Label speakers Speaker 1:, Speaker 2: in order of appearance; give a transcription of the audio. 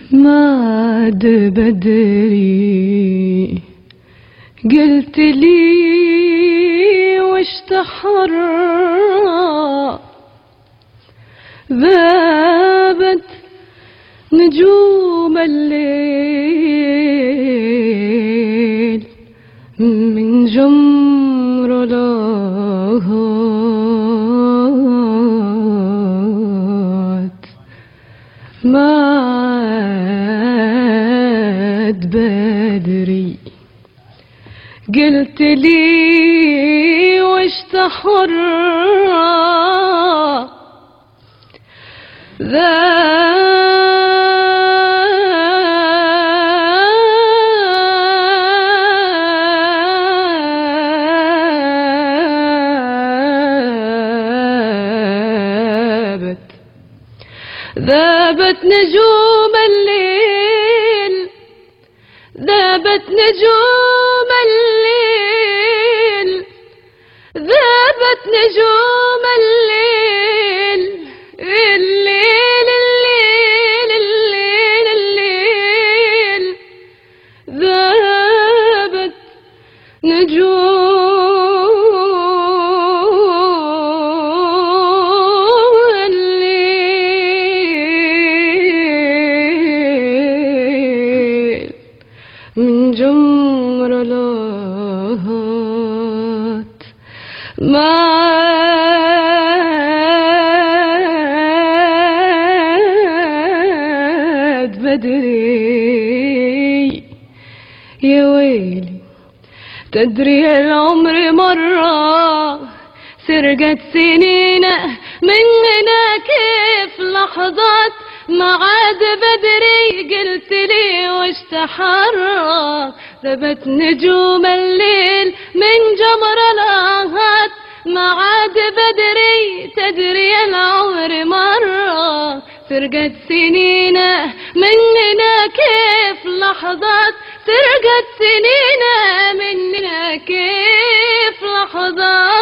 Speaker 1: ماد بدري قلت لي وش تحرى ذابت نجوم الليل من جمر لهات ماد بدري قلت لي وش تحرى ذابت نجوم الليل ذابت نجوم الليل ذابت نجوم الليل الليل الليل الليل الليل ذابت نجوم من جمر لهات ماد بدري يا ويلي تدري العمر مرة سرقت سنينه مننا كيف لحظات معاد بدري قلت لي وش تحرى ذبت نجوم الليل من جمر لهات معاد بدري تدري العمر مرة سرقت سنينه مننا كيف لحظات سرقت سنينه مننا كيف لحظات